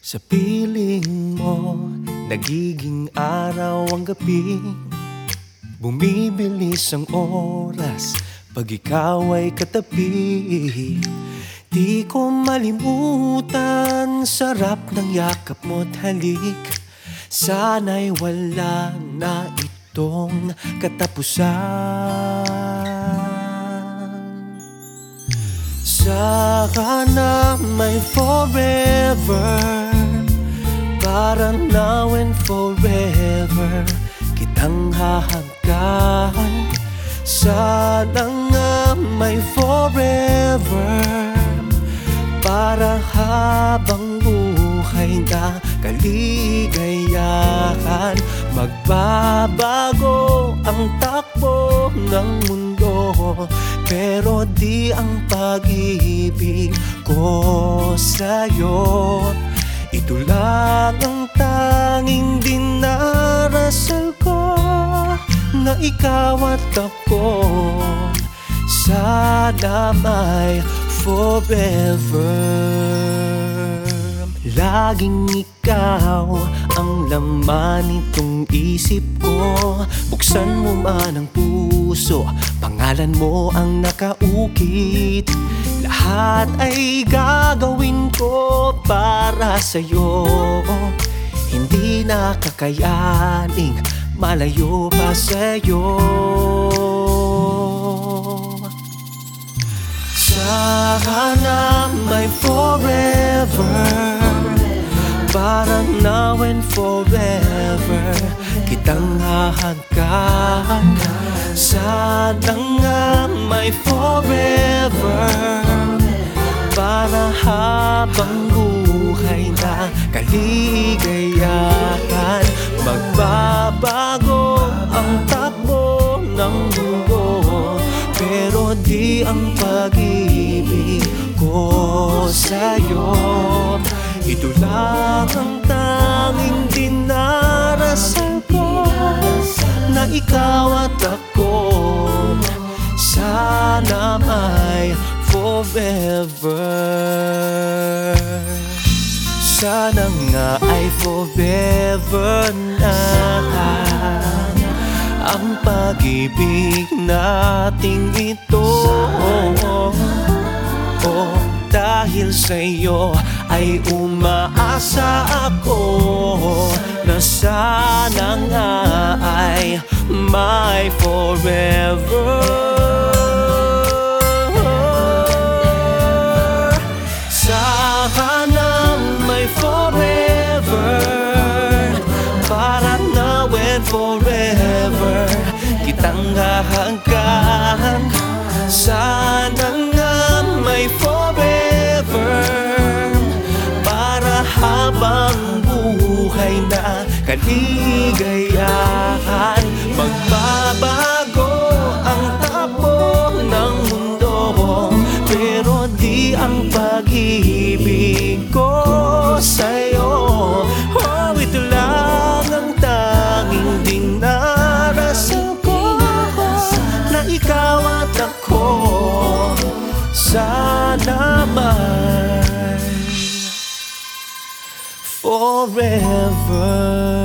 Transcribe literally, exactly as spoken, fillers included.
Sa piling mo, nagiging araw ang gabi. Bumibilis ang oras pag ikaw ay katabi. Di ko malimutan sarap ng yakap mo't halik. Sana'y wala na itong katapusan. Sana may forever, parang now and forever kitang hahanggan. Sana nga may forever, para habang buhay na kaligayahan. Magbabago ang takbo ng mundo, pero di ang pag-ibig ko sa'yo. Ito lang ang tanging dinarasal ko, na ikaw at ako sana may forever. Laging ikaw ang laman nitong isip ko. Buksan mo man ang puso, pangalan mo ang nakaukit. Lahat ay gagawin ko para sa'yo. Hindi na kakayaning malayo pa sa'yo. Sana may forever, parang now and forever kitang hahanggan. Sana nga may forever, para habang buhay na kaligayahan. Magbabago ang takbo ng mundo, pero di ang pag-ibig ko sa'yo. Ito lang ang tanging dinarasal ko, na ikaw at ako sana may forever. Sana nga ay forever na ang pag-ibig nating ito. Oh, dahil sa'yo ay umaasa ako, na sana nga ay may forever. Sana may forever, para now and forever kitang hahanggan. Sana nga may forever, para habang buhay na kaligayahan. Magbabago ang takbo ng mundo, pero di ang pag-ibig ko sa'yo. Oh, ito lang ang tanging dinarasal ko, na ikaw at ako sana may forever.